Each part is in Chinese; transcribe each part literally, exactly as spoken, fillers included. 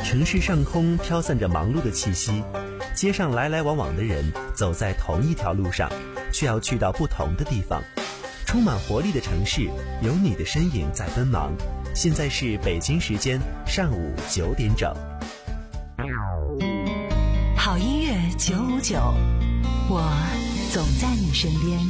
城市上空飘散着忙碌的气息，街上来来往往的人走在同一条路上，却要去到不同的地方。充满活力的城市，有你的身影在奔忙。现在是北京时间上午九点整。 好音乐九五九，我总在你身边。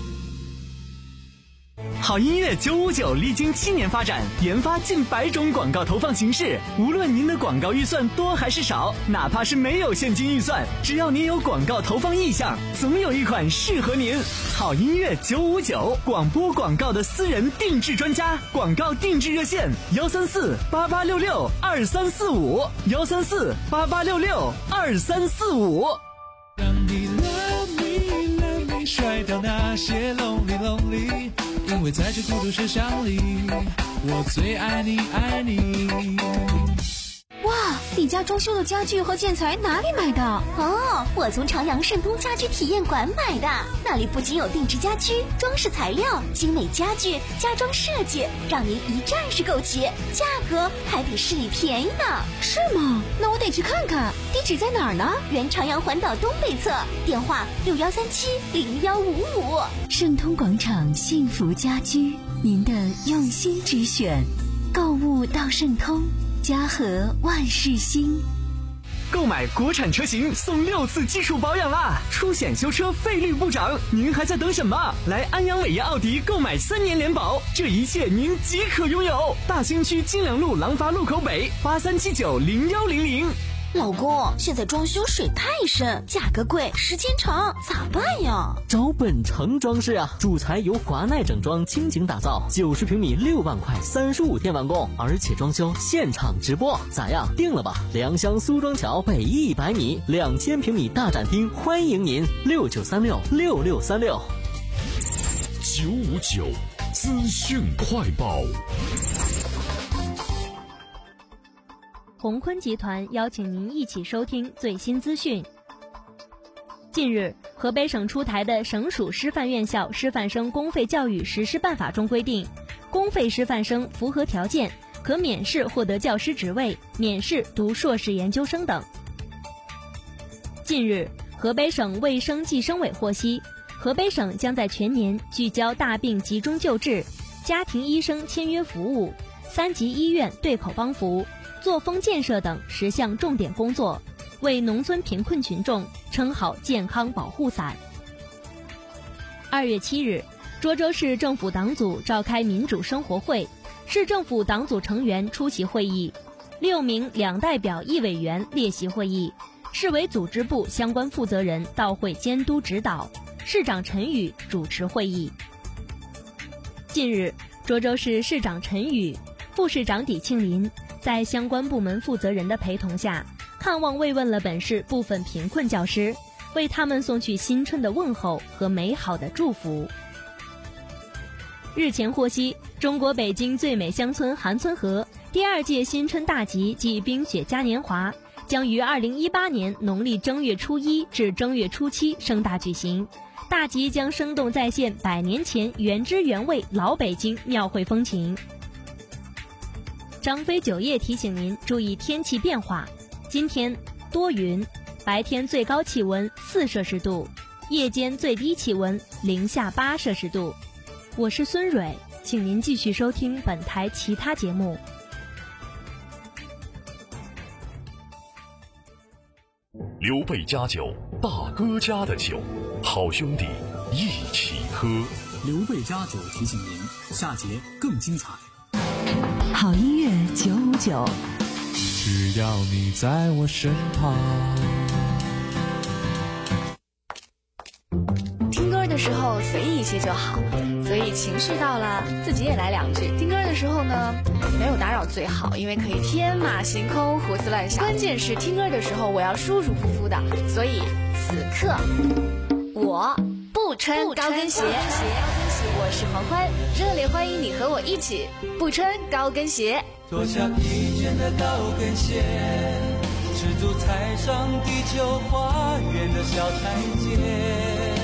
好音乐九五九历经七年发展，研发近百种广告投放形式。无论您的广告预算多还是少，哪怕是没有现金预算，只要您有广告投放意向，总有一款适合您。好音乐九五九，广播广告的私人定制专家，广告定制热线幺三四八八六六二三四五幺三四八八六六二三四五。 让你 love me love me， 甩掉那些 lonely lonely， 因为在这孤独世上里，我最爱你爱你。 哇，你家装修的家具和建材哪里买的？ 哦，我从朝阳盛通家居体验馆买的，那里不仅有定制家居、装饰材料、精美家具、家装设计，让您一站式购齐，价格还比市里便宜呢。 是吗？那我得去看看，地址在哪儿呢？ 原朝阳环岛东北侧，电话六幺三七零幺五五。 盛通广场幸福家居，您的用心之选，购物到盛通，家和万事兴。 购买国产车型送六次基础保养啦，出险修车费率不涨，您还在等什么？来安阳伟业奥迪购买三年联保，这一切您即可拥有。大兴区金良路廊坊路口北八三七九零幺零零。 老公，现在装修水太深，价格贵，时间长，咋办呀？ 找本城装饰啊，主材由华奈整装倾情打造，九十平米六万块，三十五天完工，而且装修现场直播，咋样？定了吧？良乡苏庄桥北一百米，两千平米大展厅，欢迎您，六九三六六六三六。 九五九资讯快报。 鸿坤集团邀请您一起收听最新资讯。近日，河北省出台的省属师范院校师范生公费教育实施办法中规定，公费师范生符合条件，可免试获得教师职位，免试读硕士研究生等。近日，河北省卫生计生委获悉，河北省将在全年聚焦大病集中救治、家庭医生签约服务、三级医院对口帮扶、作风建设等十项重点工作，为农村贫困群众撑好健康保护伞。二月七日，涿州市政府党组召开民主生活会，市政府党组成员出席会议，六名两代表一委员列席会议，市委组织部相关负责人到会监督指导，市长陈宇主持会议。近日，涿州市市长陈宇、副市长李庆林在相关部门负责人的陪同下，看望慰问了本市部分贫困教师，为他们送去新春的问候和美好的祝福。日前获悉，中国北京最美乡村韩村河第二届新春大集暨冰雪嘉年华将于二零一八年农历正月初一至正月初七盛大举行。大集将生动再现百年前原汁原味老北京庙会风情。张飞酒业提醒您注意天气变化，今天多云，白天最高气温四摄氏度，夜间最低气温零下八摄氏度。我是孙蕊，请您继续收听本台其他节目。 刘备家酒，大哥家的酒，好兄弟一起喝。 刘备家酒提醒您，下节更精彩。 好音乐九五九， 只要你在我身旁。 听歌的时候随意一些就好，所以情绪到了自己也来两句。听歌的时候呢，没有打扰最好，因为可以天马行空胡思乱想。关键是听歌的时候我要舒舒服服的，所以此刻我不穿高跟鞋。我是黄欢，热烈欢迎你和我一起不穿高跟鞋。 脱下疲倦的高跟鞋，赤足踩上地球花园的小台阶。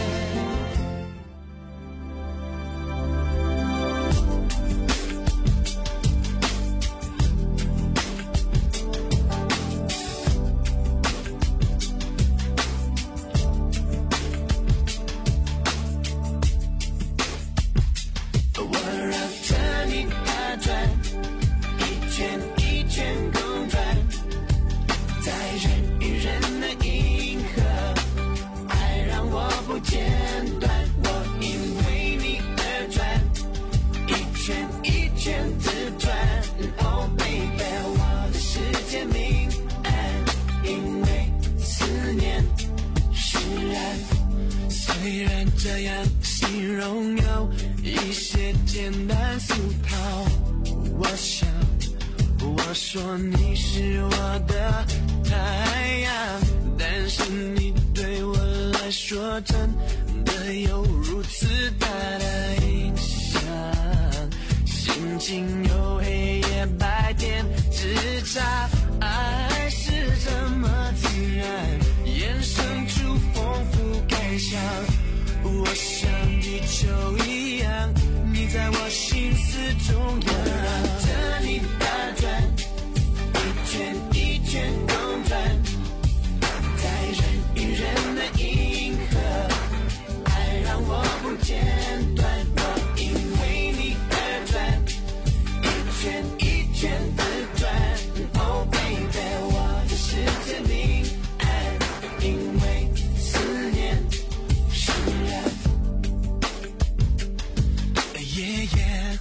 虽然这样形容有一些简单俗套，我想我说你是我的太阳，但是你对我来说真的有如此大的影响，心情有黑夜白天之差，爱是这么自然衍生出丰富感想，我像地球一样，你在我心思中央，着你打转，一圈一圈公转，在人与人的银河，爱让我不间断，我因为你而转，一圈一圈自转， Oh baby， 我的世界明暗，因为思念释然。Yeah, yeah。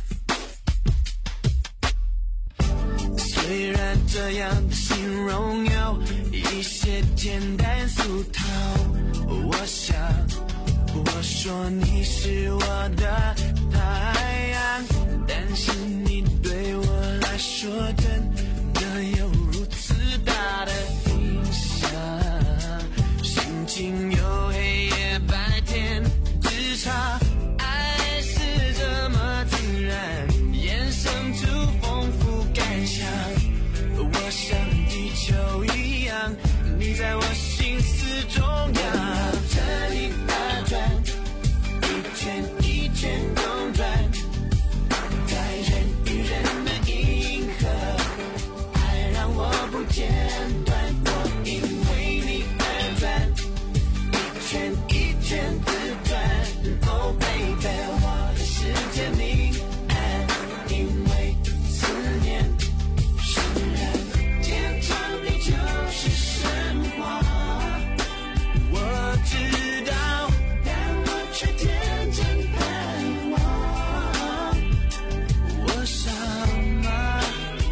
虽然这样的形容有一些简单俗套，我想我说你是我的太阳，但是你对我来说真的有如此大的影响，心情有黑夜白天之差，爱是这么自然衍生出丰富感想，我像地球一样，你在我心思中央，着你打转，一圈一圈公转，在人与人的银河，爱让我不间断，我因为你而转，一圈一圈自转， Oh baby， 我的世界明暗，因为思念释然，天长地久是神话，我知道，但我却天真盼望，我傻吗？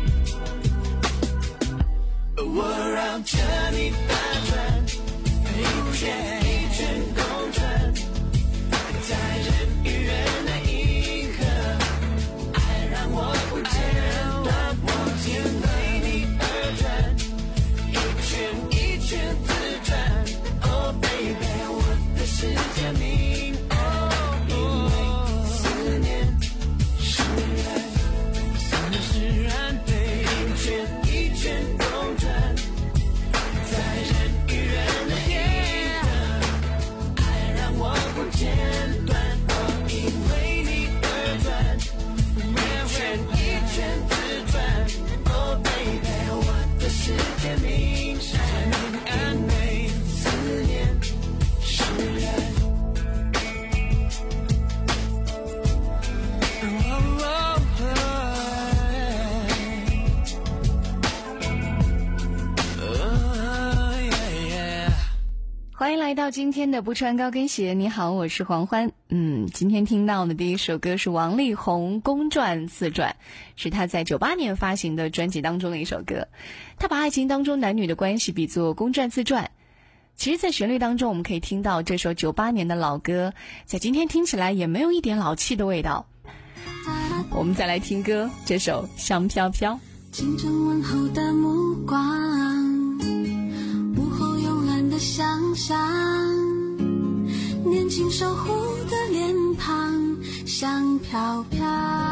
我绕着你打转，一圈一圈公转，在人与人的银河，爱让我不间断，我因为你而转，一圈一圈自转， Oh baby， 我的世界明暗，因为思念释然，思念释然，被一圈一圈公转，在人与人的银河，爱让我不间断，我因为你而转，一圈一圈自转， Oh baby， 我的世界明暗，因为思念释然。Oh, oh, oh, oh, yeah, yeah。 欢迎来到今天的不穿高跟鞋。你好，我是黄欢。嗯，今天听到的第一首歌是王力宏《公转自转》，是他在九八年发行的专辑当中的一首歌。他把爱情当中男女的关系比作公转自转。其实在旋律当中我们可以听到这首九八年的老歌，在今天听起来也没有一点老气的味道。我们再来听歌，这首《香飘飘》。 清晨问候的目光，午后慵懒的想象，年轻守护的脸庞，香飘飘。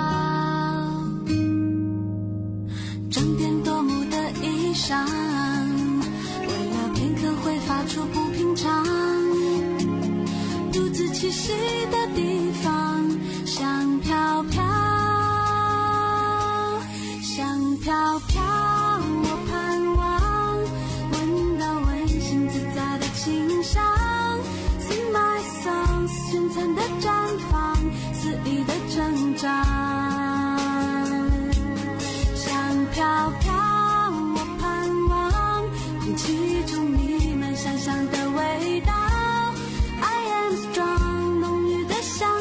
装点夺目的衣裳，为了片刻会发出不平常，独自栖息的地方，香飘飘，香飘飘。我盼望闻到温馨自在的清香， Sing my song， 璀璨的绽放，肆意的成长，香飘飘。我盼望空气中弥漫香香的味道， I am strong， 浓郁的香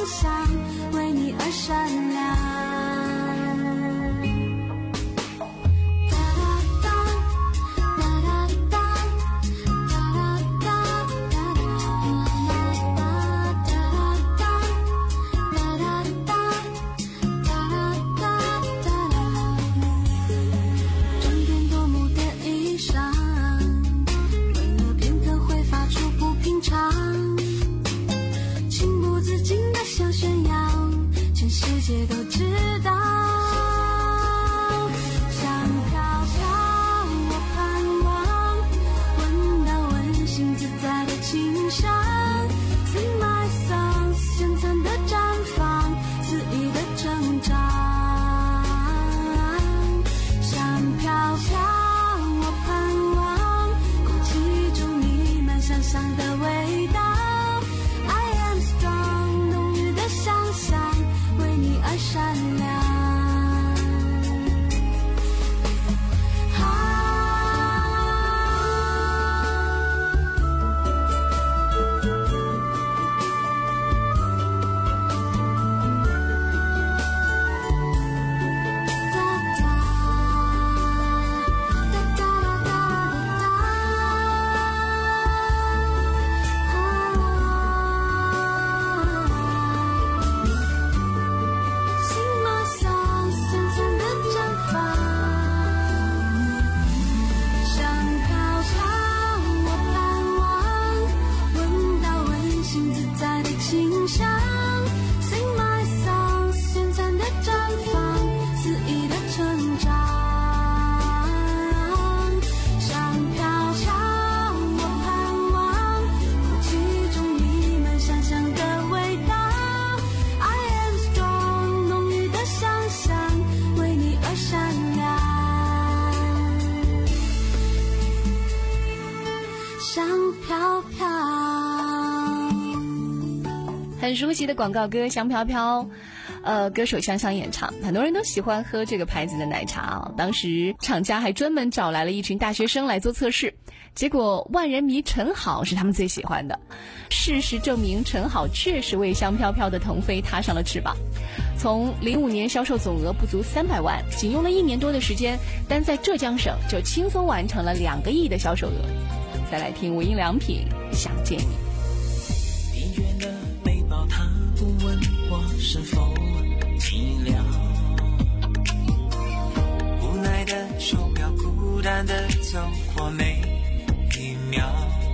肆意的成长。像飘飘我盼望空气中弥漫香香的味道。 I am strong 浓郁的想象为你而闪亮。香飘飘， 很熟悉的广告歌《香飘飘》，呃，歌手香香演唱，很多人都喜欢喝这个牌子的奶茶啊。当时厂家还专门找来了一群大学生来做测试，结果万人迷陈好是他们最喜欢的。事实证明，陈好确实为香飘飘的腾飞踏上了翅膀。从零五年销售总额不足三百万，仅用了一年多的时间，单在浙江省就轻松完成了两个亿的销售额。再来听无印良品《想见你》。 订阅了背包，他不问我是否寂寥，无奈的手表孤单的走过每一秒，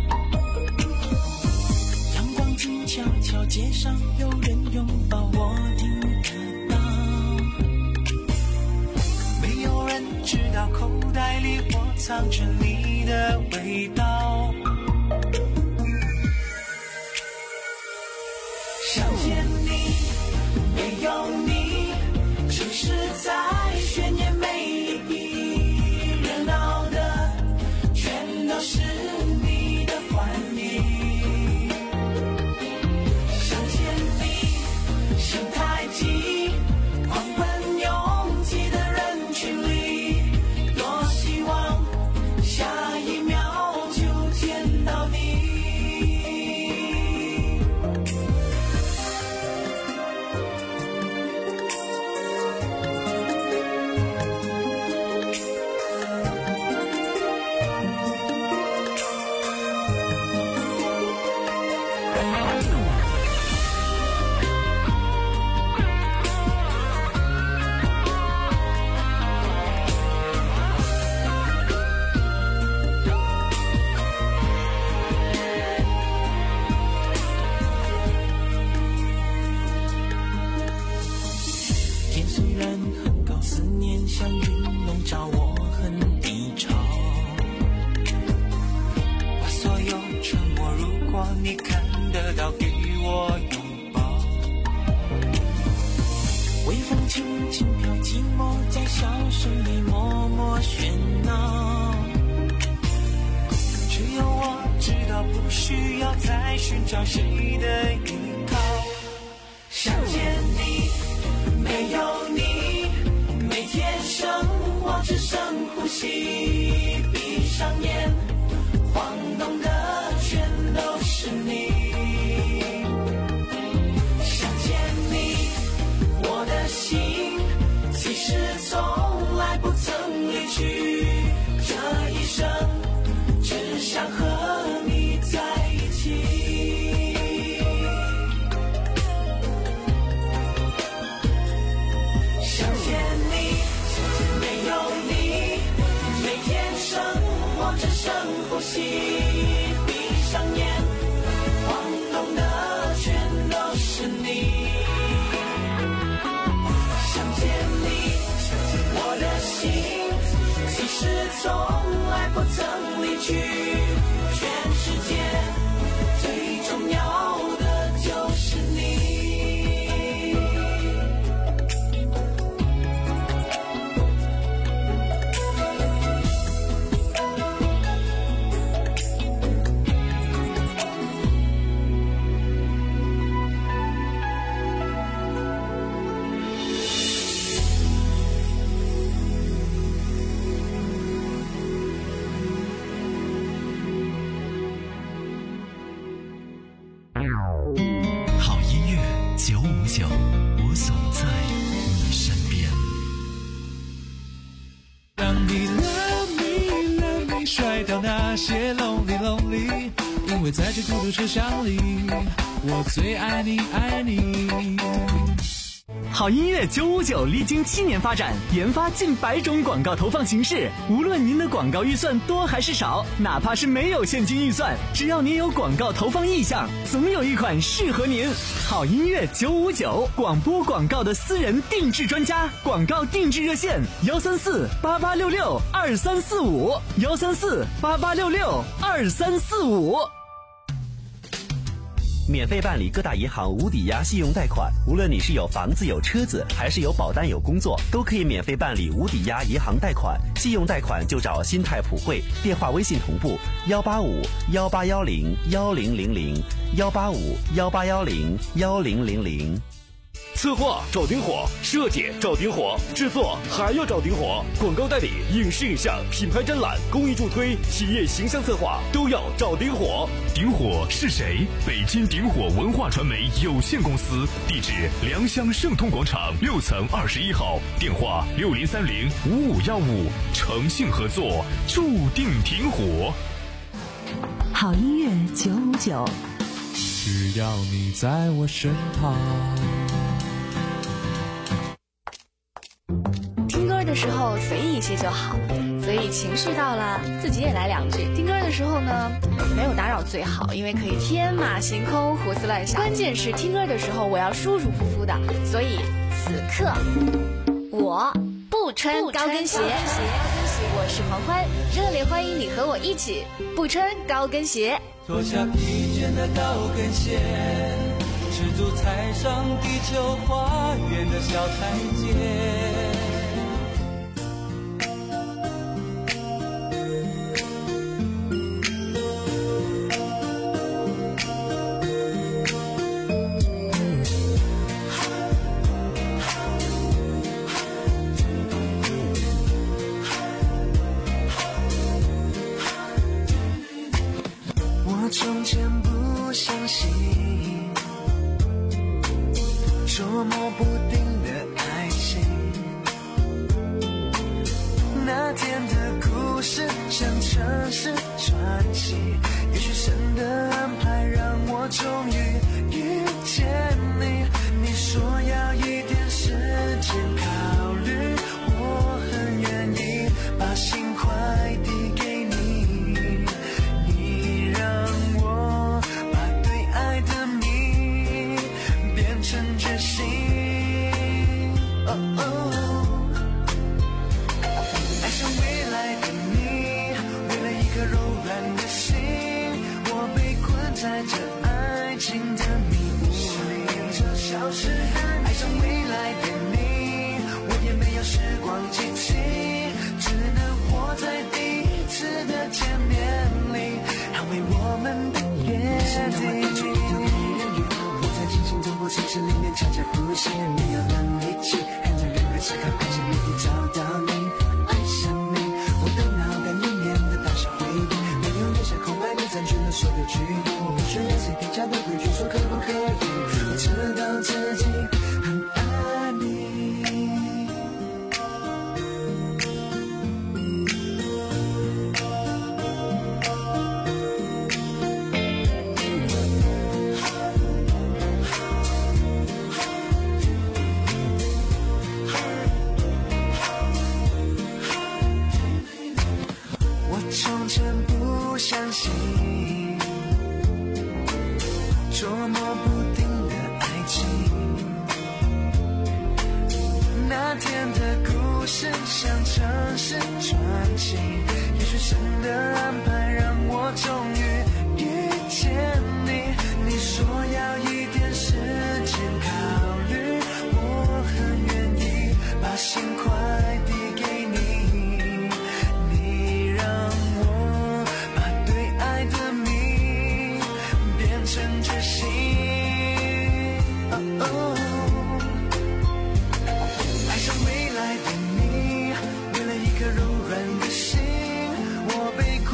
阳光静悄悄，街上有人拥抱我听得到，没有人知道口袋里我藏着你的味道。想见你，没有你，城市在渲染美丽，热闹的全都是你的幻影。想见你，心太急，狂奔拥挤的人群里，多希望下一秒就见到你。天虽然很高，思念像云笼罩，我很低潮。把所有沉默，如果你看得到，给我拥抱。微风轻轻飘，寂寞在笑声里默默喧闹。只有我知道，不需要再寻找谁的依靠。想见你，没有你，每天生活只剩呼吸，闭上眼，晃动的全都是你。想见你，我的心其实从来不曾离去，这一生只想和你在一起。想见你，没有你，每天生活只剩呼吸，闭上眼，晃动的全都是你。想见你，我的心其实从来不曾离去，全世界最重要的就是你。 好音乐九五九，我总在你身边。 让你 love me love me 甩掉那些 lonely lonely， 因为在这孤独车厢里，我最爱你爱你。 好音乐九五九历经七年发展，研发近百种广告投放形式。无论您的广告预算多还是少，哪怕是没有现金预算，只要您有广告投放意向，总有一款适合您。好音乐九五九，广播广告的私人定制专家，广告定制热线：幺三四八八六六二三四五，幺三四八八六六二三四五。 免费办理各大银行无抵押信用贷款，无论你是有房子有车子，还是有保单有工作，都可以免费办理无抵押银行贷款。信用贷款就找新泰普惠，电话微信同步幺八五幺八幺零幺零零零幺八五幺八幺零幺零零零。 策划找顶火，设计找顶火，制作还要找顶火，广告代理、影视影像、品牌展览、公益助推、企业形象策划都要找顶火。 顶火是谁？北京顶火文化传媒有限公司，地址良乡盛通广场六层二十一号，电话六零三零五五幺五，诚信合作，注定顶火。 好音乐九五九， 只要你在我身旁。 听歌的时候随意一些就好，所以情绪到了自己也来两句。听歌的时候呢，没有打扰最好，因为可以天马行空胡思乱想。关键是听歌的时候我要舒舒服服的，所以此刻我不穿高跟鞋。我是黄欢，热烈欢迎你和我一起不穿高跟鞋。 脱下疲倦的高跟鞋，赤足踩上地球花园的小台阶。 从前不相信捉摸不定的爱情，那天的故事像城市传奇，也许神的安排让我终于遇见你。你说要一点时间考虑，我很愿意把心快递给你。决心，哦哦，爱上未来的你，为了一颗柔软的心，我被困在这爱情的迷雾里，这消失。爱上未来的你，我也没有时光机器，只能活在第一次的见面里，捍卫我们的约定。我城市里面悄悄呼吸，没有能力气，看着人海思考，爱情每天找到你，爱上你，我的脑袋里面的大小回忆，没有留下空白，你占据了所有距离，我不需要谁定下的规矩，说可不可以？我知道自己很爱你。从前不相信捉摸不定的爱情，那天的故事像城市传奇，也许神的安排让我终于遇见你。你说要一点时间考虑，我很愿意把心快递给你。决心，哦哦，爱上未来的你，为了一颗柔软的心，我被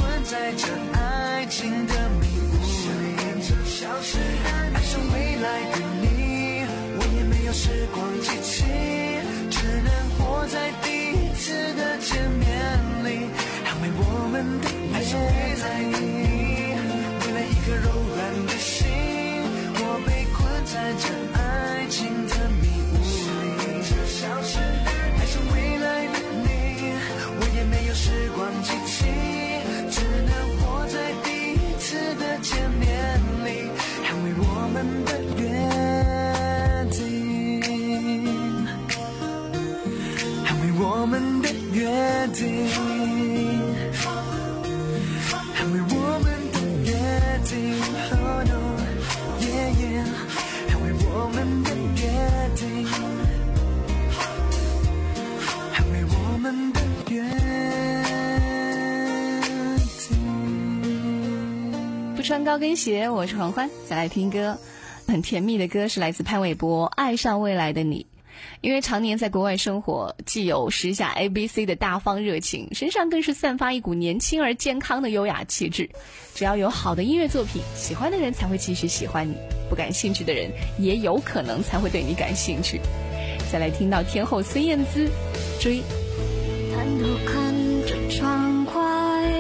我们的约定，捍卫我们的约定 Oh no yeah yeah 捍卫我们的约定，捍卫我们的约定。 不穿高跟鞋，我是黄欢。再来听歌，很甜蜜的歌是来自潘玮柏《爱上未来的你》。因为常年在国外生活，既有时下 A B C 的大方热情，身上更是散发一股年轻而健康的优雅气质。只要有好的音乐作品，喜欢的人才会继续喜欢你，不感兴趣的人也有可能才会对你感兴趣。再来听到天后孙燕姿追。 探头看着窗外，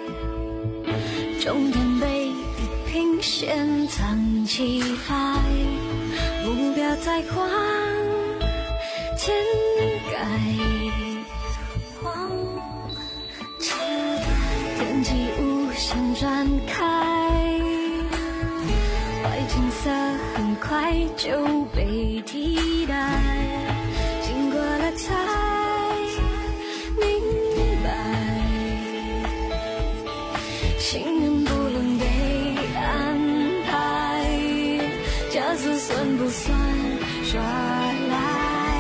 终点被地平线藏起来，目标在往前盖，往前盖，天际无限展开，坏景色很快就被替代，经过了才明白，幸运不能被安排，加速算不算耍赖？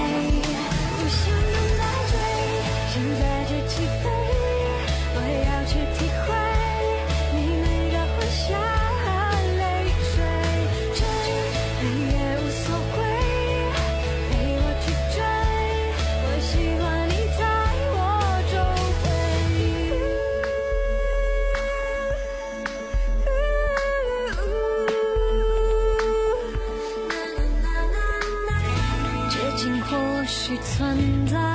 许存在，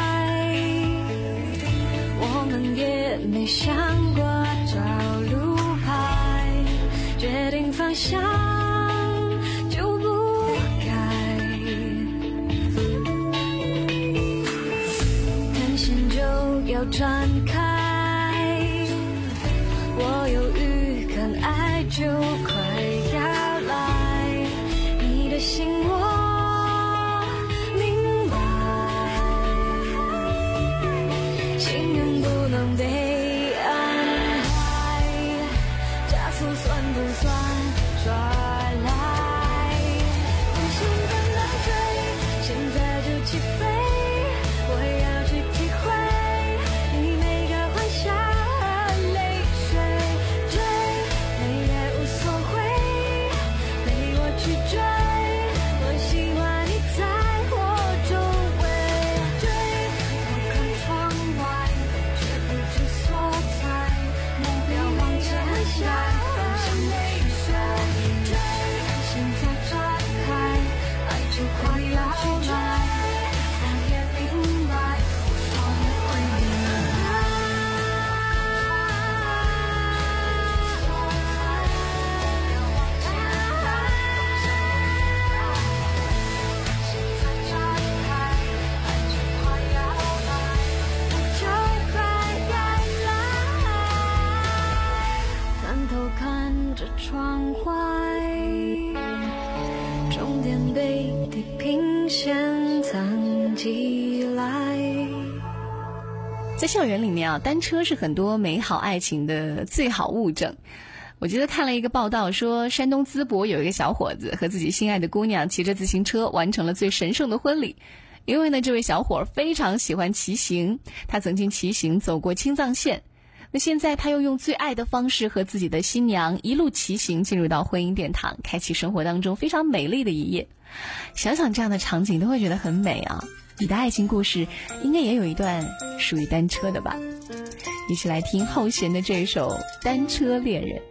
我们也没想过找路牌，决定方向就不改，探险就要展开，我有预感爱就快要来，你的心我在校园里面啊，单车是很多美好爱情的最好物证。我记得看了一个报道说，山东淄博有一个小伙子和自己心爱的姑娘骑着自行车完成了最神圣的婚礼。因为呢，这位小伙非常喜欢骑行，他曾经骑行走过青藏线。那现在他又用最爱的方式和自己的新娘一路骑行进入到婚姻殿堂，开启生活当中非常美丽的一页。想想这样的场景都会觉得很美啊。你的爱情故事应该也有一段属于单车的吧？一起来听后弦的这首《单车恋人》。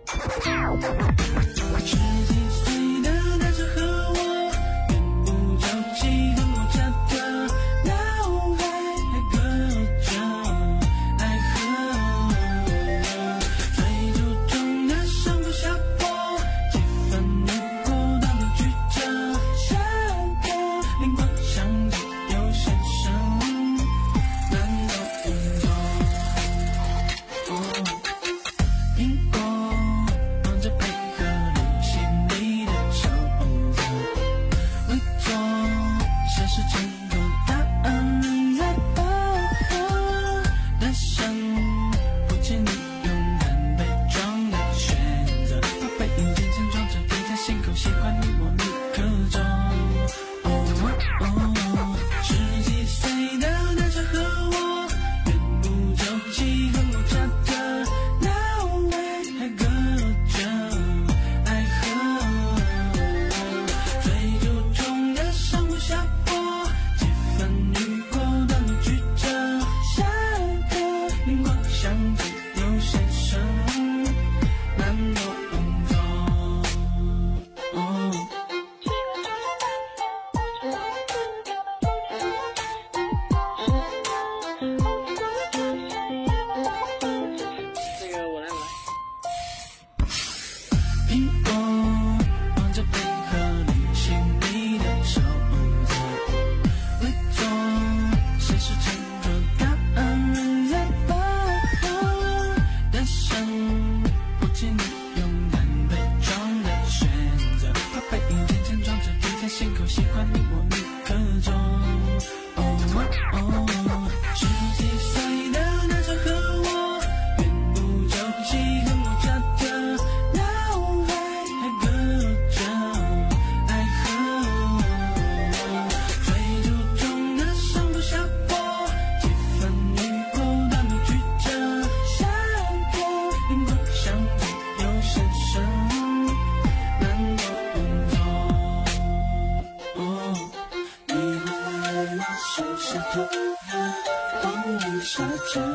苹果忙着配合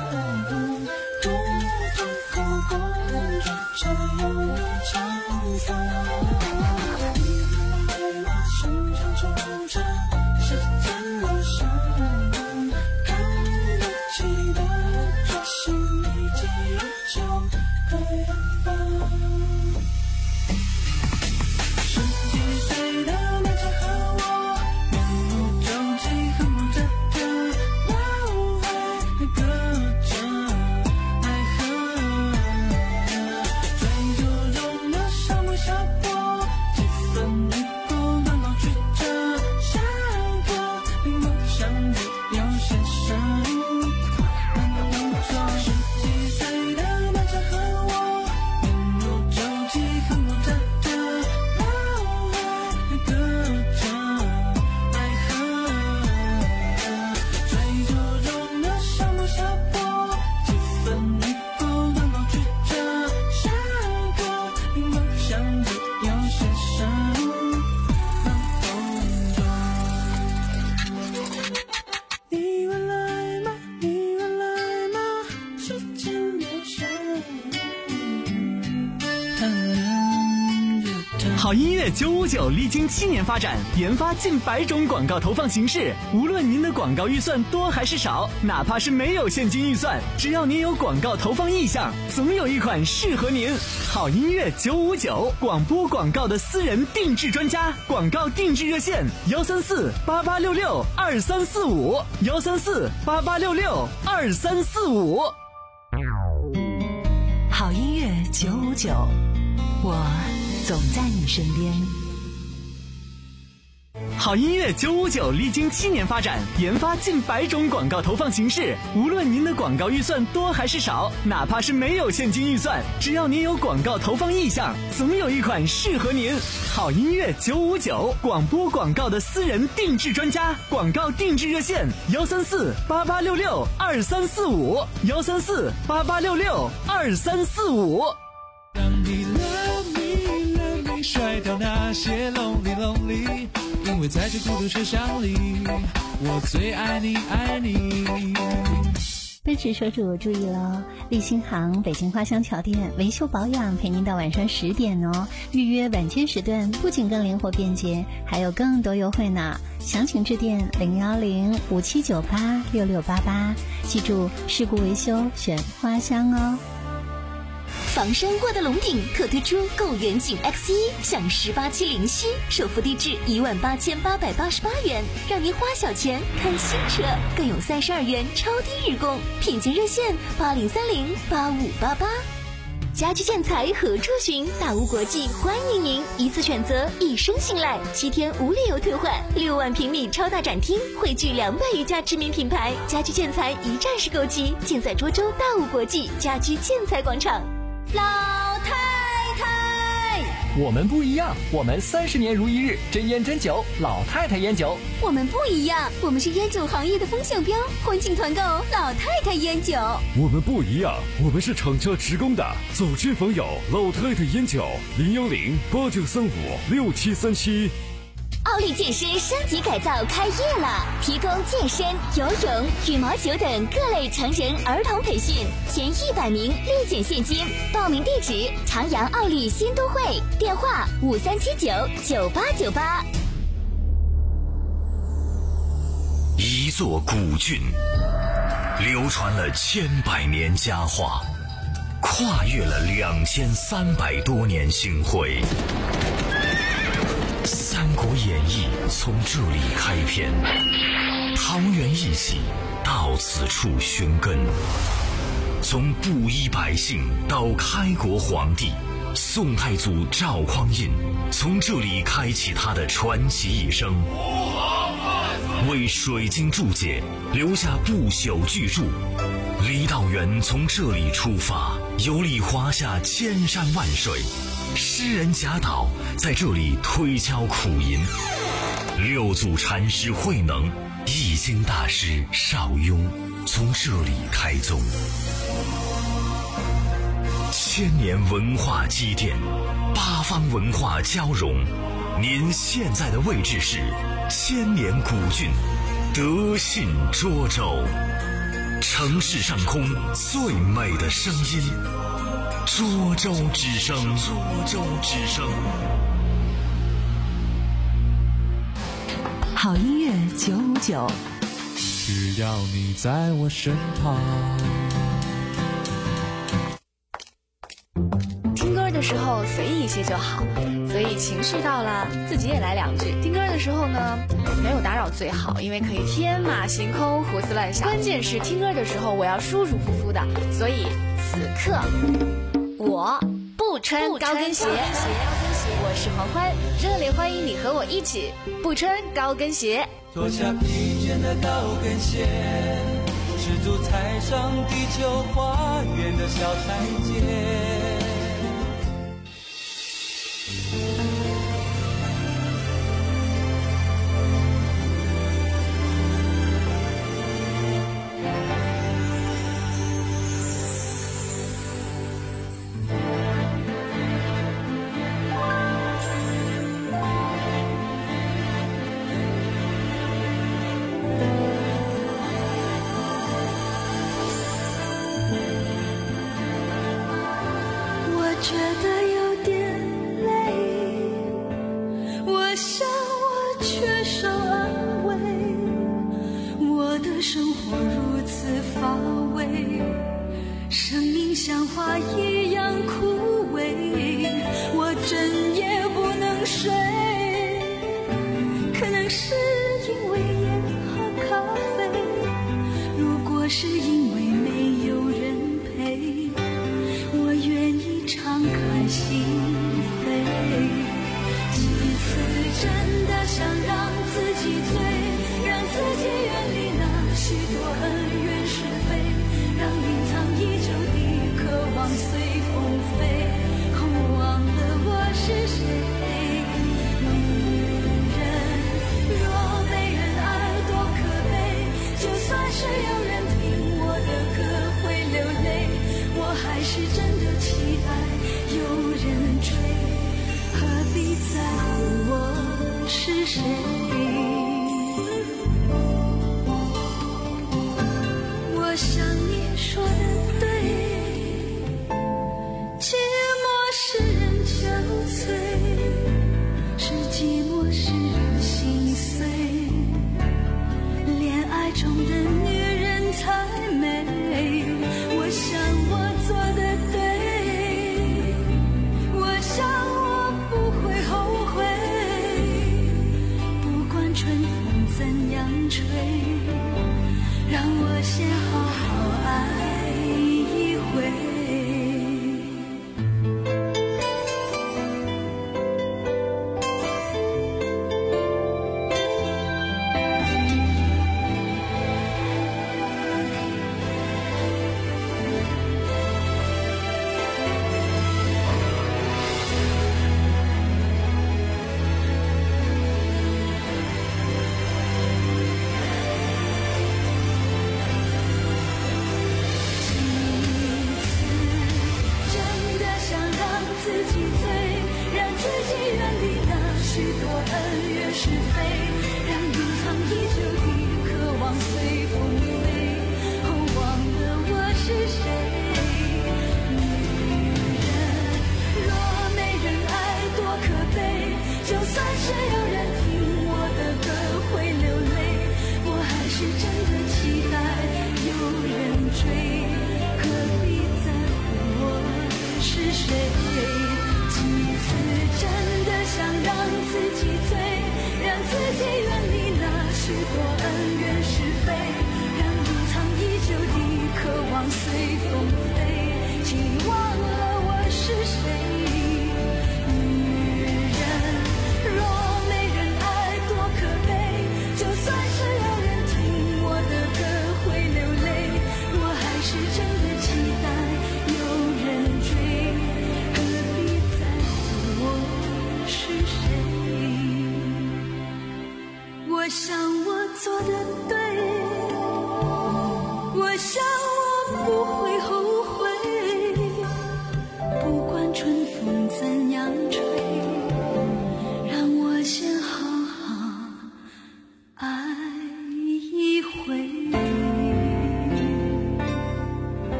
好音乐九五九历经七年发展，研发近百种广告投放形式。无论您的广告预算多还是少，哪怕是没有现金预算，只要您有广告投放意向，总有一款适合您。好音乐九五九，广播广告的私人定制专家，广告定制热线幺三四八八六六二三四五幺三四八八六六二三四五。 好音乐九五九，我总在你身边。 好音乐九五九历经七年发展，研发近百种广告投放形式。无论您的广告预算多还是少，哪怕是没有现金预算，只要您有广告投放意向，总有一款适合您。好音乐九五九，广播广告的私人定制专家，广告定制热线幺三四八八六六二三四五幺三四八八六六二三四五。 甩掉那些 lonely lonely， 因为在这孤独车厢里，我最爱你爱你。 奔驰车主注意了，立新行北京花乡桥店维修保养陪您到晚上十点哦。预约晚间时段不仅更灵活便捷，还有更多优惠呢。详情致电零幺零五七九八六六八八，记住事故维修选花乡哦。 房山沃德龙鼎特推出购远景 X 一 享十八期零息，首付低至一万八千八百八十八元，让您花小钱看新车，更有三十二元超低日供，品鉴热线八零三零八五八八。家居建材何处寻？大屋国际欢迎您，一次选择，一生信赖，七天无理由退换，六万平米超大展厅，汇聚两百余家知名品牌，家居建材一站式购齐，尽在涿州大屋国际家居建材广场。 老太太， 我们不一样，我们三十年如一日，真烟真酒，老太太烟酒。 我们不一样，我们是烟酒行业的风向标，欢庆团购老太太烟酒。 我们不一样，我们是厂家职工的，走亲访友，老太太烟酒，零幺零八九三五六七三七。 奥利健身升级改造开业了，提供健身、游泳、羽毛球等各类成人儿童培训，前一百名立减现金。报名地址：长阳奥利新都会，电话五三七九九八九八。 一座古郡，流传了千百年佳话，跨越了两千三百多年星辉。《三国演义》从这里开篇，桃园一起到此处寻根。从布衣百姓到开国皇帝，宋太祖赵匡胤从这里开启他的传奇一生，为水晶注解留下不朽巨著。李道元从这里出发，游历华夏千山万水。诗人贾岛在这里推敲苦吟，六祖禅师慧能、易经大师邵雍从这里开宗。千年文化积淀，八方文化交融，您现在的位置是千年古郡德信涿州。 城市上空最美的声音，涿州之声。涿州之声。 好音乐九五九， 只要你在我身旁。 听歌的时候随意一些就好，所以情绪到了自己也来两句。听歌的时候呢，没有打扰最好，因为可以天马行空胡思乱想。关键是听歌的时候我要舒舒服服的，所以此刻我不穿高跟鞋。我是黄欢，热烈欢迎你和我一起不穿高跟鞋。 脱下疲倦的高跟鞋，赤足踩上地球花园的小台阶。 觉得有点累，我想我缺少安慰，我的生活如此乏味，生命像花一样枯萎，我整夜不能睡，可能是因为烟和咖啡，如果是因为没有人陪，我愿意敞开心扉，几次真的想让自己醉，让自己远离那许多恩怨是非，让隐藏已久的渴望随风飞，忘了我是谁。女人若被人爱多可悲，就算是有人听我的歌会流泪，我还是真的期待有人追，何必在乎我是谁。我想你说的对，寂寞使人憔悴，是寂寞使人心碎，恋爱中的女人才美，我想我做的对，我想我不会后悔，不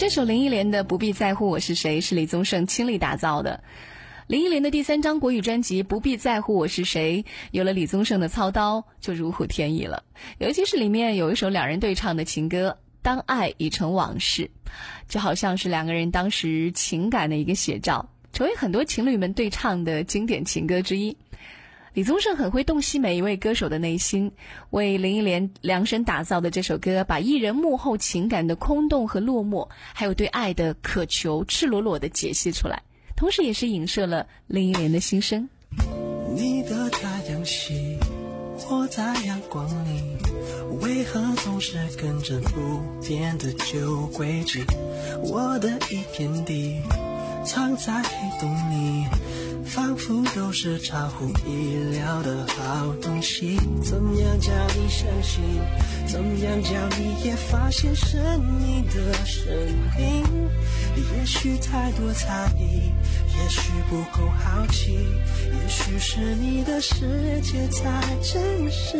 这首林忆莲的《不必在乎我是谁》是李宗盛亲力打造的。林忆莲的第三张国语专辑《不必在乎我是谁》有了李宗盛的操刀，就如虎添翼了。尤其是里面有一首两人对唱的情歌《当爱已成往事》，就好像是两个人当时情感的一个写照，成为很多情侣们对唱的经典情歌之一。李宗盛很会洞悉每一位歌手的内心，为林忆莲量身打造的这首歌，把艺人幕后情感的空洞和落寞，还有对爱的渴求，赤裸裸地解析出来，同时也是影射了林忆莲的心声。 你的太阳系，我在阳光里，为何总是跟着不变的旧轨迹？我的一片地藏在黑洞里，仿佛都是超乎意料的好东西。怎样叫你相信？怎样叫你也发现生命的生命？也许太多猜疑，也许不够好奇，也许是你的世界才真实。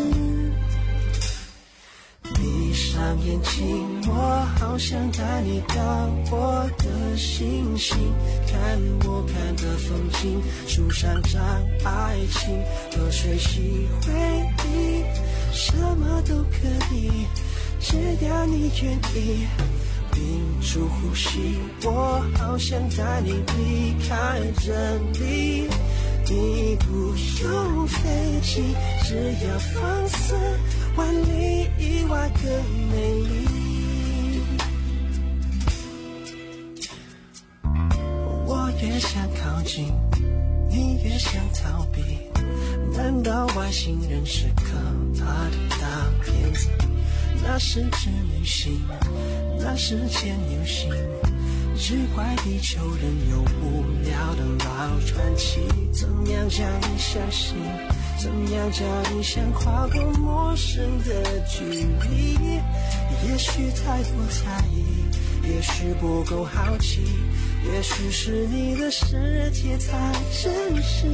闭上眼睛，我好想带你到我的星星，看我看的风景，树上长爱情，河水洗回忆，什么都可以，只要你愿意。屏住呼吸，我好想带你离开这里，你不用飞机，只要放肆，万里以外更美丽。我越想靠近，你越想逃避，难道外星人是可怕的大骗子？那是只女星，那是件女星，只怪地球人有无聊的老传奇。怎样叫你相信？怎样叫你想跨过陌生的距离？也许太多猜疑，也许不够好奇，也许是你的世界才真实。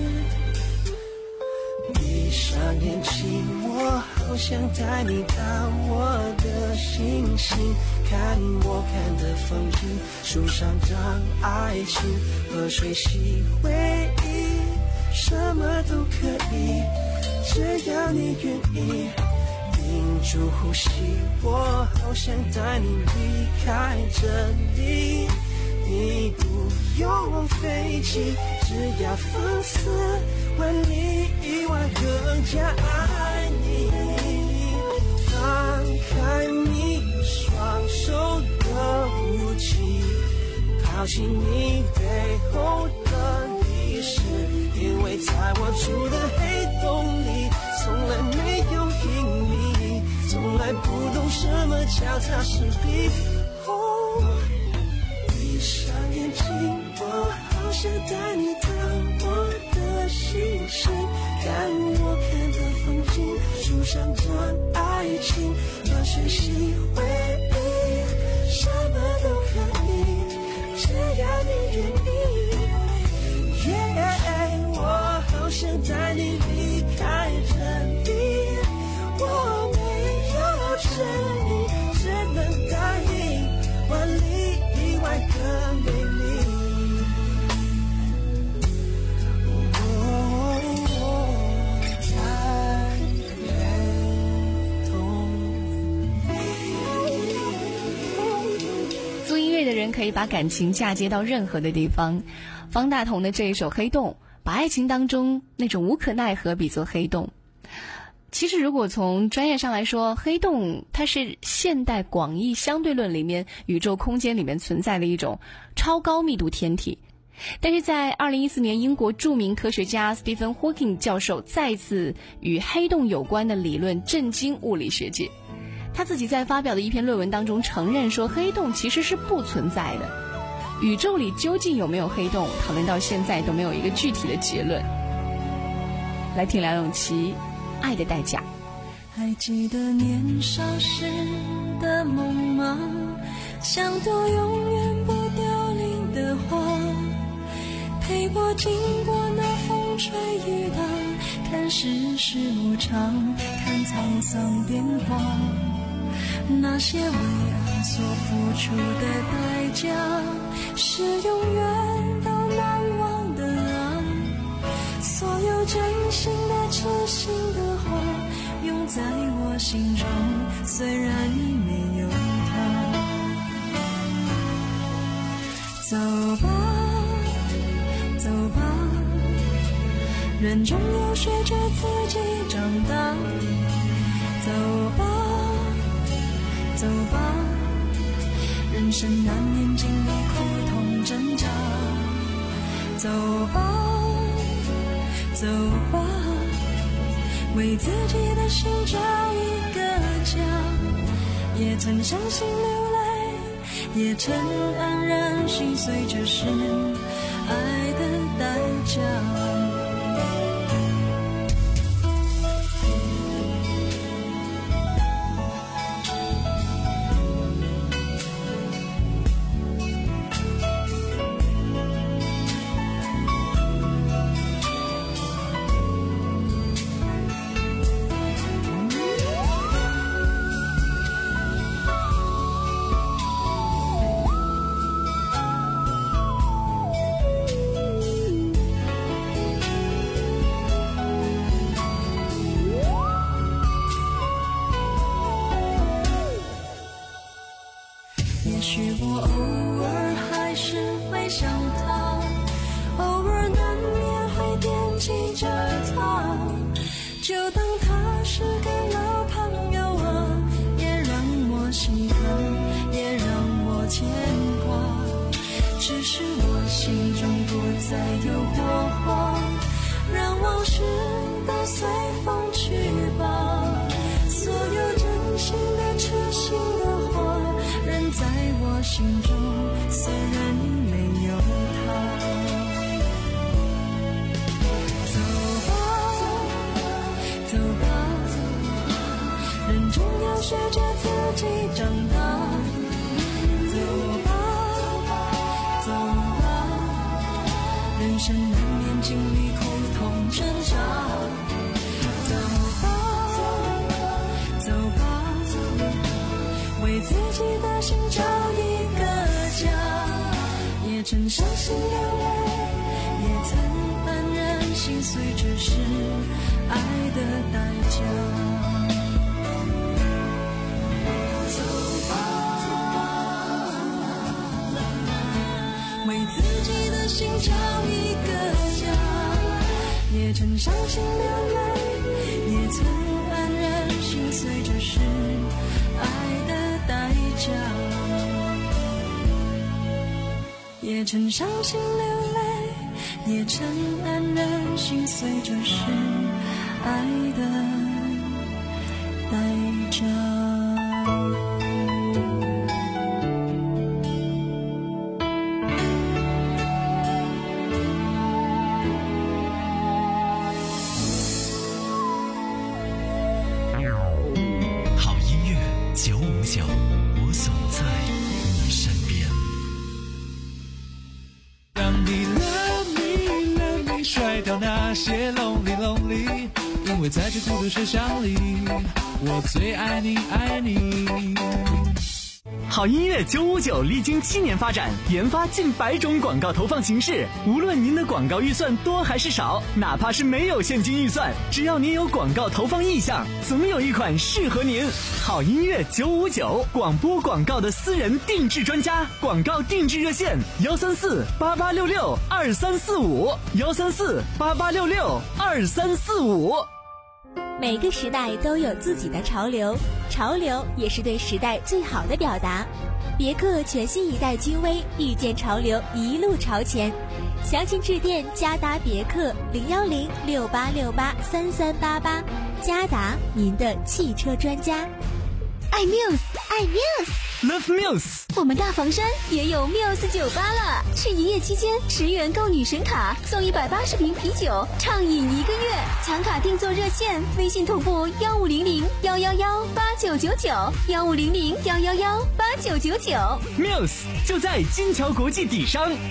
闭上眼睛，我好想带你到我的星星，看我看的风景，树上长爱情，河水洗回忆，什么都可以，只要你愿意。屏住呼吸，我好想带你离开这里，你不用飞机，只要放肆，万里以外更加爱你。放开你双手的武器，抛弃你背后的历史，因为在我住的黑洞里，从来没有引力，从来不懂什么叫踏实地。哦，闭上眼睛，我好想带你到我的星星，看我看的风景，树上长爱情，河水洗回忆，什么都可以，只要你愿意。Yeah, 我好想带你离开这里，我没有证明，只能答应，万里以外更美丽。 做音乐的人可以把感情嫁接到任何的地方。方大同的这一首《黑洞》，把爱情当中那种无可奈何比作黑洞。其实如果从专业上来说，黑洞它是现代广义相对论里面宇宙空间里面存在的一种超高密度天体。但是在二零一四年，英国著名科学家 Stephen Hawking 教授再次与黑洞有关的理论震惊物理学界。他自己在发表的一篇论文当中承认说，黑洞其实是不存在的。宇宙里究竟有没有黑洞，讨论到现在都没有一个具体的结论。来听梁咏琪《爱的代价》。 还记得年少时的梦吗？像朵永远不凋零的花，陪我经过那风吹雨打，看世事无常，看沧桑变化，那些为爱所付出的代讲，是永远都难忘的爱。所有真心的痴心的话，永在我心中，虽然已没有他。走吧走吧，人终要学着自己长大。走吧走吧，人生难免经历苦痛挣扎。走吧走吧，为自己的心找一个家。也曾伤心流泪，也曾黯然心碎，这是爱的代价。也许我偶尔还是会想他，偶尔难免会惦记着他，就当他是个老朋友啊，也让我心疼，也让我牵挂。只是我心中不再有火花，让往事都随风去吧。所有真心的痴心的话，仍在我心中，虽然已没有他。走吧走吧，人终要学着自己长大。走吧走吧，人生难免经历苦痛挣扎。走吧走吧，为自己的心找一个家。也曾伤心流泪，也曾黯然心碎，这是爱的代价。走吧为自己的心找一个家。也曾伤心流泪，也曾黯然心碎，这是爱的代价。也曾伤心流泪，也曾黯然心碎，这是爱的代价。 九五九，我总在你身边。 让你 love me love me， 甩掉那些 lonely lonely， 因为在这孤独世上里，我最爱你爱你。 好音乐九五九历经七年发展，研发近百种广告投放形式。无论您的广告预算多还是少，哪怕是没有现金预算，只要您有广告投放意向，总有一款适合您。好音乐九五九，广播广告的私人定制专家，广告定制热线幺三四八八六六二三四五幺三四八八六六二三四五。 每个时代都有自己的潮流，潮流也是对时代最好的表达。别克全新一代君威，遇见潮流，一路朝前。详情致电嘉达别克零幺零六八六八三三八八，嘉达，您的汽车专家。爱 Muse， 爱 Muse，Love Muse。 我们大房山也有 Muse 酒吧了，去营业期间十元购女神卡，送一百八十瓶啤酒，畅饮一个月。抢卡订座热线：微信同步幺五零零幺幺幺八九九九，幺五零零幺幺幺八九九九。 Muse 就在金桥国际底商。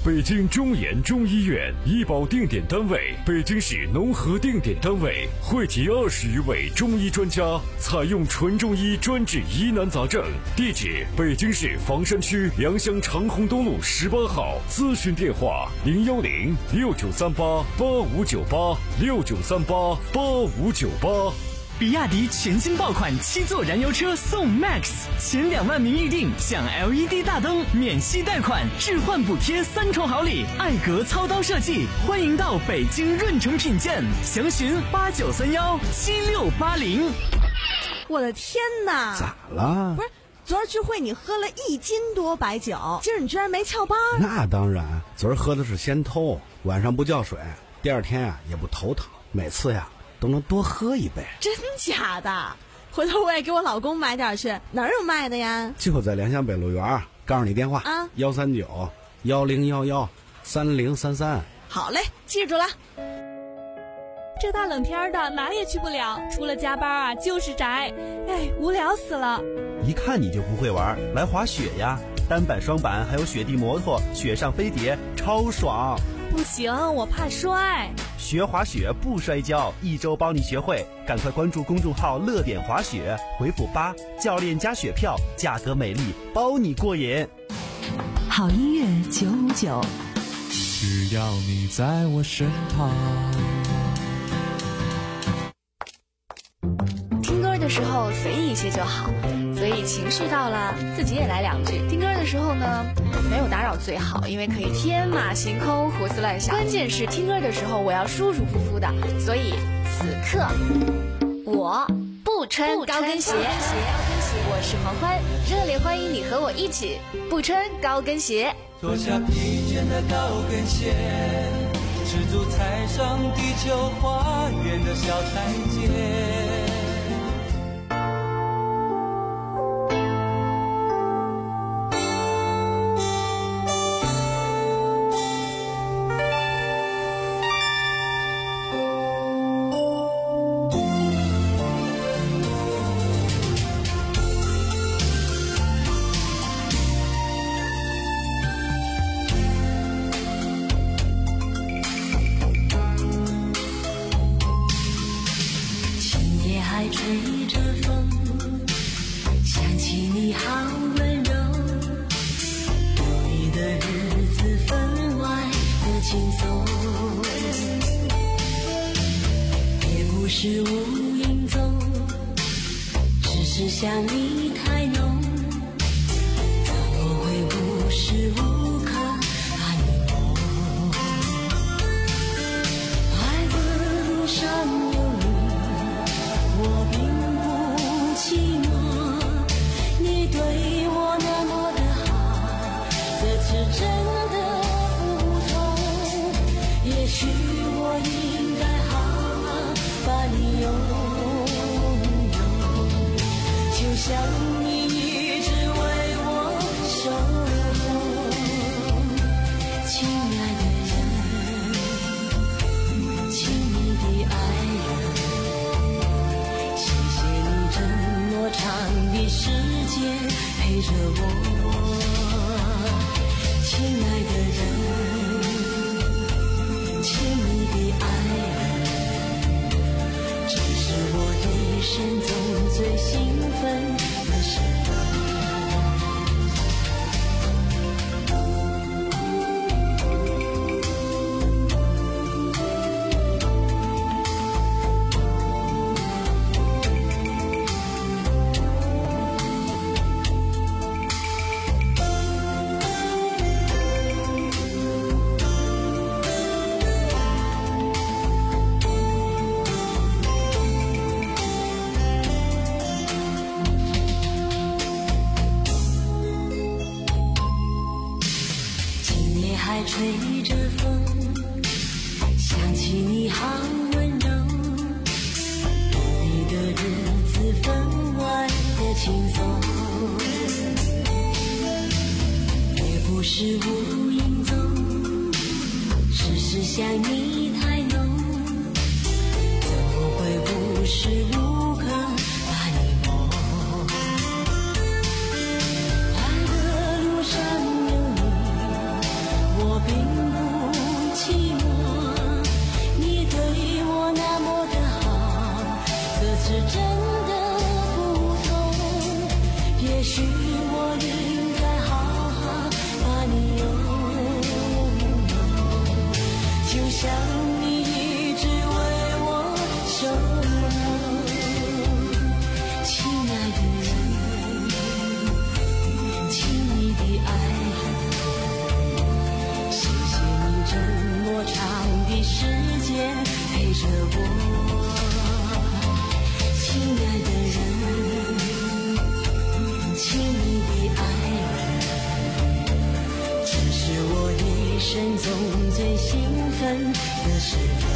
北京中研中医院，医保定点单位，北京市农合定点单位，汇集二十余位中医专家，采用纯中医专治疑难杂症。地址：北京市房山区良乡长虹东路十八号。咨询电话：零幺零六九三八八五九八六九三八八五九八。 比亚迪全新爆款七座燃油车送 Max， 前两万名预定享 L E D 大灯、免息贷款、置换补贴三重好礼，艾格操刀设计，欢迎到北京润城品鉴，详询八九三幺七六八零。 我的天哪！ 咋了？ 不是，昨儿聚会你喝了一斤多白酒，今儿你居然没翘班？ 那当然，昨儿喝的是先偷，晚上不叫水，第二天啊也不头疼，每次呀都能多喝一杯。 真假的？回头我也给我老公买点去，哪儿有卖的呀？ 就在良乡北路园，告诉你电话啊，幺三九幺零幺幺三零三三。 好嘞，记住了。 这大冷天的哪也去不了，除了加班啊就是宅，哎，无聊死了。 一看你就不会玩，来滑雪呀，单板、双板还有雪地摩托、雪上飞碟，超爽。 不行，我怕摔。 学滑雪不摔跤，一周帮你学会。赶快关注公众号乐点滑雪，回复八，教练加雪票，价格美丽，包你过瘾。 好音乐九五九， 只要你在我身旁。 听歌的时候随意一些就好，所以情绪到了自己也来两句。听歌的时候呢，没有打扰最好，因为可以天马行空胡思乱想。关键是听歌的时候我要舒舒服服的，所以此刻我不穿高跟鞋。我是黄欢，热烈欢迎你和我一起不穿高跟鞋。 脱下疲倦的高跟鞋，赤足踩上地球花园的小台阶。 吹着风，想起你好温柔，有你的日子分外的轻松，也不是无影踪，只是想你太浓，怎么会无时无刻把你梦？爱的路上有我并不寂寞，你对我那么的好，这次真的不同。也许我应该好好把你拥有，就像你一直为我守候。亲爱的人，亲密的爱人，多长的时间陪着我，亲爱的人，亲密的爱人，这是我一生中最兴奋的时分。吹着风，想起你好温柔，有你的日子分外的轻松，也不是无影踪，只是想你太浓，怎么会无时无刻把你梦？爱的路上有你，我并爱，谢谢你这么长的时间陪着我，亲爱的人，亲密的爱人，这是我一生中最兴奋的时刻。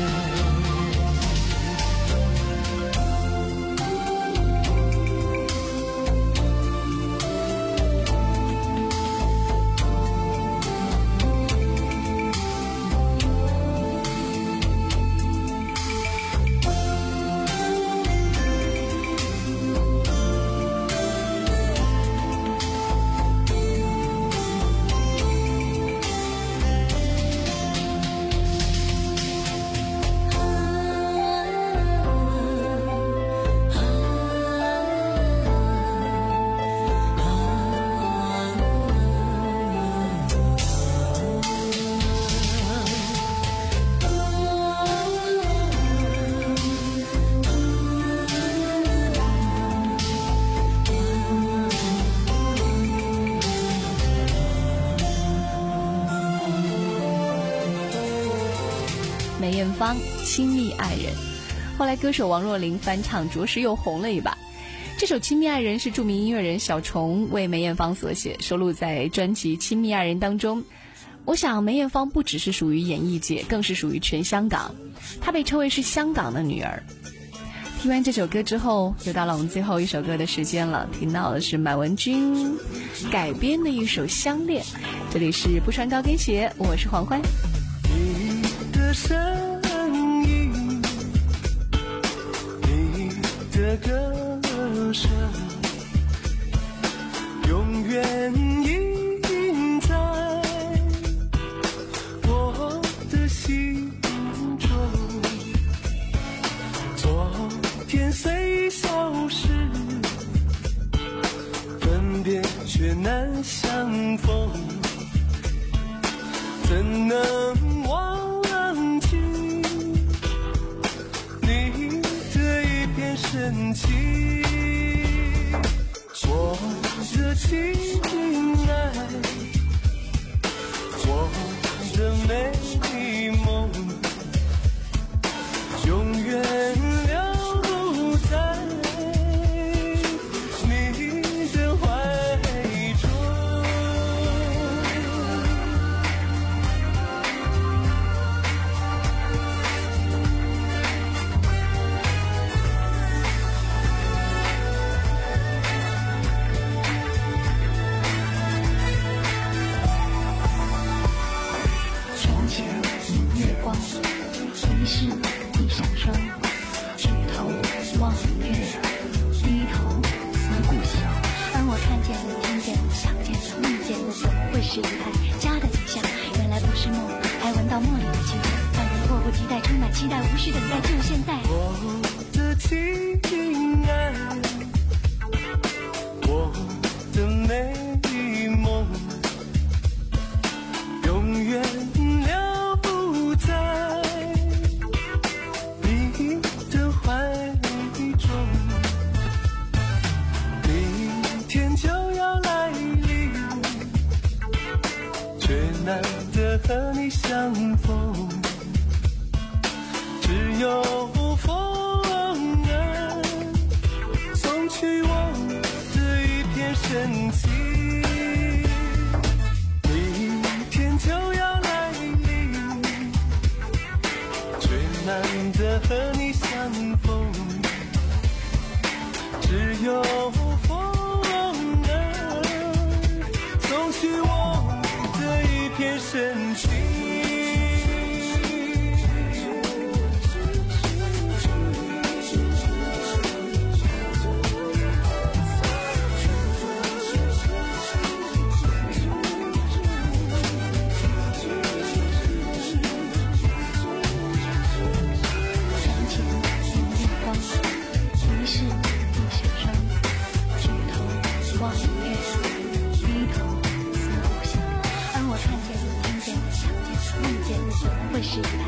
梅艳芳亲密爱人，后来歌手王若琳翻唱，着实又红了一把。这首亲密爱人是著名音乐人小虫为梅艳芳所写，收录在专辑亲密爱人当中。我想梅艳芳不只是属于演艺界，更是属于全香港，她被称为是香港的女儿。听完这首歌之后，又到了我们最后一首歌的时间了，听到的是满文军改编的一首《相恋》。这里是不穿高跟鞋，我是黄欢。 你的声音，你的歌声，永远印在我的心中。昨天虽消失，分别却难相逢，怎能忘记你的一片深情？我的亲爱，我的美梦，永远留不在你的怀中。 从前明月光，疑是地上霜。举头望月，低头思故乡。而我看见的、听见的、想见的、梦见的，怎么会是一派家的景象？原来不是梦，还闻到茉莉的气味，让人迫不及待，充满期待，无需等待，就现在。 我的亲爱，我的美梦，永远留不在你的怀中。明天就要来临，却难得和你相逢，只有风儿送去我的一片深情。明天就要来临，却难得和你相逢，只有风儿送去我的一片深情。 会是